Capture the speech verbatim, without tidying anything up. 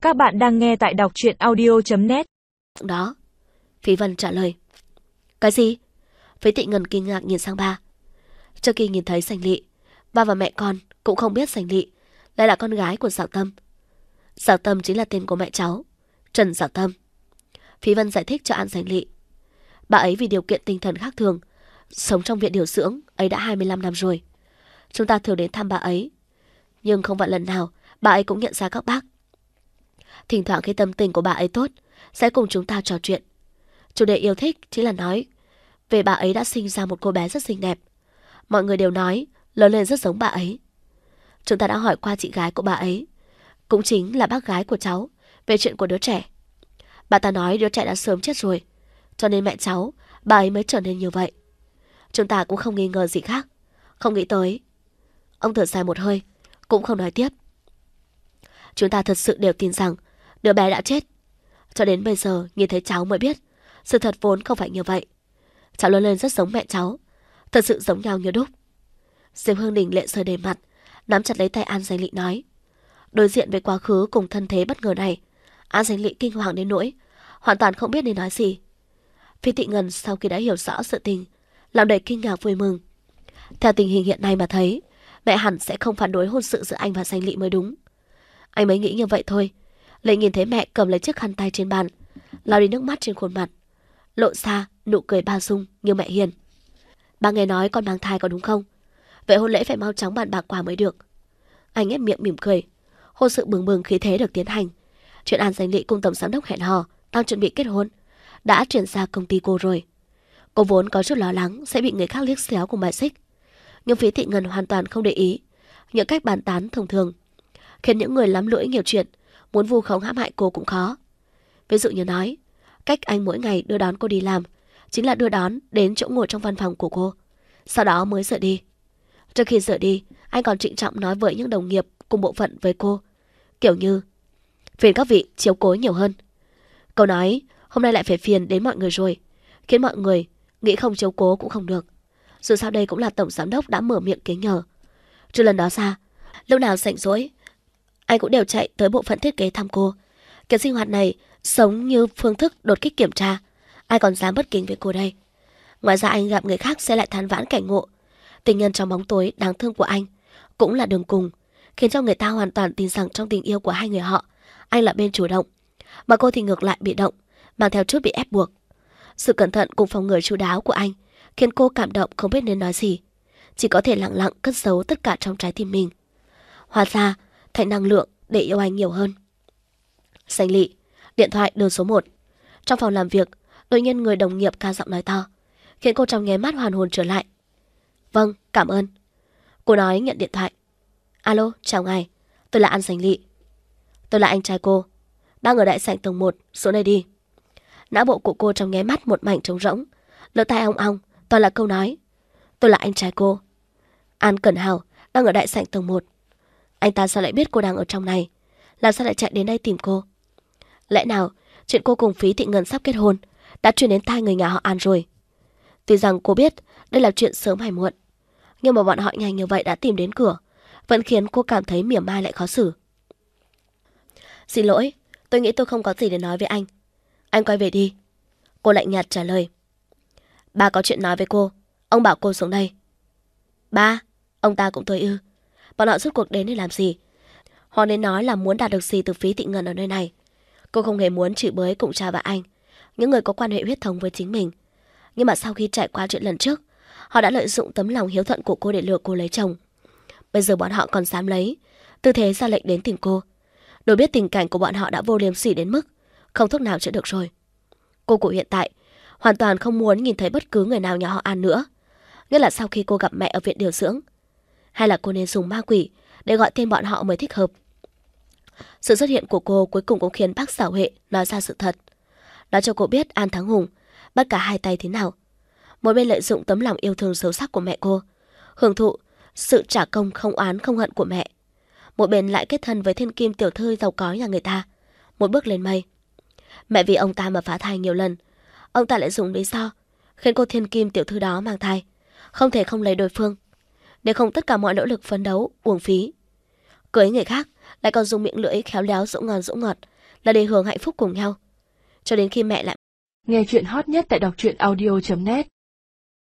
Các bạn đang nghe tại đọc truyện audio chấm net. Đó, Phí Vân trả lời. Cái gì? Phí Thị Ngân kinh ngạc nhìn sang ba. Trước khi nhìn thấy Sành Lị, ba và mẹ con cũng không biết Sành Lị lại là con gái của Giảo Tâm. Giảo Tâm chính là tên của mẹ cháu, Trần Giảo Tâm. Phí Vân giải thích cho An Sành Lị. Bà ấy vì điều kiện tinh thần khác thường, sống trong viện điều dưỡng ấy đã hai mươi lăm năm rồi. Chúng ta thường đến thăm bà ấy, nhưng không phải lần nào bà ấy cũng nhận ra các bác. Thỉnh thoảng khi tâm tình của bà ấy tốt, sẽ cùng chúng ta trò chuyện. Chủ đề yêu thích chính là nói về bà ấy đã sinh ra một cô bé rất xinh đẹp. Mọi người đều nói lớn lên rất giống bà ấy. Chúng ta đã hỏi qua chị gái của bà ấy, cũng chính là bác gái của cháu, về chuyện của đứa trẻ. Bà ta nói đứa trẻ đã sớm chết rồi, cho nên mẹ cháu, bà ấy mới trở nên như vậy. Chúng ta cũng không nghi ngờ gì khác, không nghĩ tới. Ông thở dài một hơi, cũng không nói tiếp. Chúng ta thật sự đều tin rằng đứa bé đã chết. Cho đến bây giờ nhìn thấy cháu mới biết sự thật vốn không phải như vậy. Cháu lớn lên rất giống mẹ cháu, thật sự giống nhau như đúc. Diệp Hương Đình lệ rơi đầy mặt, nắm chặt lấy tay An Danh Lị nói. Đối diện với quá khứ cùng thân thế bất ngờ này, An Danh Lị kinh hoàng đến nỗi hoàn toàn không biết nên nói gì. Phi Thị Ngân sau khi đã hiểu rõ sự tình, lòng đầy kinh ngạc vui mừng. Theo tình hình hiện nay mà thấy, mẹ hẳn sẽ không phản đối hôn sự giữa anh và Danh Lị mới đúng. Anh mới nghĩ như vậy thôi, lại nhìn thấy mẹ cầm lấy chiếc khăn tay trên bàn, lau đi nước mắt trên khuôn mặt, lộ ra nụ cười bao dung như mẹ hiền. Ba nghe nói con mang thai có đúng không? Vậy hôn lễ phải mau chóng bàn bạc qua mới được. Anh ép miệng mỉm cười. Hôn sự bừng bừng khí thế được tiến hành. Chuyện An Danh Lị cùng tổng giám đốc hẹn hò đang chuẩn bị kết hôn đã chuyển ra công ty cô rồi. Cô vốn có chút lo lắng sẽ bị người khác liếc xéo cùng bài xích, nhưng Phí Thị Ngân hoàn toàn không để ý những cách bàn tán thông thường, khiến những người lắm lưỡi nhiều chuyện muốn vu khống hãm hại cô cũng khó. Ví dụ như nói, cách anh mỗi ngày đưa đón cô đi làm chính là đưa đón đến chỗ ngồi trong văn phòng của cô, sau đó mới rời đi. Trước khi rời đi, anh còn trịnh trọng nói với những đồng nghiệp cùng bộ phận với cô, kiểu như phiền các vị chiếu cố nhiều hơn. Câu nói hôm nay lại phải phiền đến mọi người rồi, khiến mọi người nghĩ không chiếu cố cũng không được. Dù sao đây cũng là tổng giám đốc đã mở miệng kính nhờ. Trừ lần đó ra, lúc nào rảnh rỗi, anh cũng đều chạy tới bộ phận thiết kế thăm cô. Kiểu sinh hoạt này sống như phương thức đột kích kiểm tra, ai còn dám bất kính với cô đây. Ngoài ra anh gặp người khác sẽ lại than vãn cảnh ngộ. Tình nhân trong bóng tối đáng thương của anh cũng là đường cùng, khiến cho người ta hoàn toàn tin rằng trong tình yêu của hai người họ, anh là bên chủ động, mà cô thì ngược lại bị động, mang theo chút bị ép buộc. Sự cẩn thận cùng phòng ngừa chu đáo của anh khiến cô cảm động không biết nên nói gì, chỉ có thể lặng lặng cất giấu tất cả trong trái tim mình, hóa ra thành năng lượng để yêu anh nhiều hơn. Danh Lị, điện thoại đường số một. Trong phòng làm việc, đột nhiên người đồng nghiệp ca giọng nói to, khiến cô trong nháy mắt hoàn hồn trở lại. Vâng, cảm ơn. Cô nói nhận điện thoại. Alo, chào ngài, tôi là An Danh Lị. Tôi là anh trai cô, đang ở đại sảnh tầng một, xuống đây đi. Não bộ của cô trong nháy mắt một mảnh trống rỗng, lỗ tai ong ong, toàn là câu nói. Tôi là anh trai cô. An Cẩn Hào đang ở đại sảnh tầng một. Anh ta sao lại biết cô đang ở trong này? Làm sao lại chạy đến đây tìm cô? Lẽ nào chuyện cô cùng Phí Thị Ngân sắp kết hôn đã truyền đến tai người nhà họ An rồi? Tuy rằng cô biết đây là chuyện sớm hay muộn, nhưng mà bọn họ nhanh như vậy đã tìm đến cửa, vẫn khiến cô cảm thấy mỉa mai lại khó xử. Xin lỗi, tôi nghĩ tôi không có gì để nói với anh. Anh quay về đi. Cô lạnh nhạt trả lời. Ba có chuyện nói với cô, ông bảo cô xuống đây. Ba, ông ta cũng tôi ư? Bọn họ rốt cuộc đến để làm gì? Họ nên nói là muốn đạt được gì từ Phí Thị Ngân ở nơi này. Cô không hề muốn chửi bới cùng cha và anh, những người có quan hệ huyết thống với chính mình. Nhưng mà sau khi trải qua chuyện lần trước, họ đã lợi dụng tấm lòng hiếu thuận của cô để lừa cô lấy chồng. Bây giờ bọn họ còn dám lấy tư thế ra lệnh đến tìm cô. Đối biết tình cảnh của bọn họ đã vô liêm sỉ đến mức không thuốc nào chữa được rồi. Cô của hiện tại hoàn toàn không muốn nhìn thấy bất cứ người nào nhà họ An nữa, nhất là sau khi cô gặp mẹ ở viện điều dưỡng. Hay là cô nên dùng ma quỷ để gọi tên bọn họ mới thích hợp? Sự xuất hiện của cô cuối cùng cũng khiến bác Giảo Huệ nói ra sự thật, nói cho cô biết An Thắng Hùng bắt cả hai tay thế nào. Một bên lợi dụng tấm lòng yêu thương sâu sắc của mẹ cô, hưởng thụ sự trả công không oán không hận của mẹ. Một bên lại kết thân với thiên kim tiểu thư giàu có nhà người ta, một bước lên mây. Mẹ vì ông ta mà phá thai nhiều lần, ông ta lại dùng lý do khiến cô thiên kim tiểu thư đó mang thai, không thể không lấy đối phương, nếu không tất cả mọi nỗ lực phấn đấu uổng phí. Cưới người khác lại còn dùng miệng lưỡi khéo léo dỗ ngon dỗ ngọt là để hưởng hạnh phúc cùng nhau. Cho đến khi mẹ lại. Nghe chuyện hot nhất tại đọc truyện audio chấm net.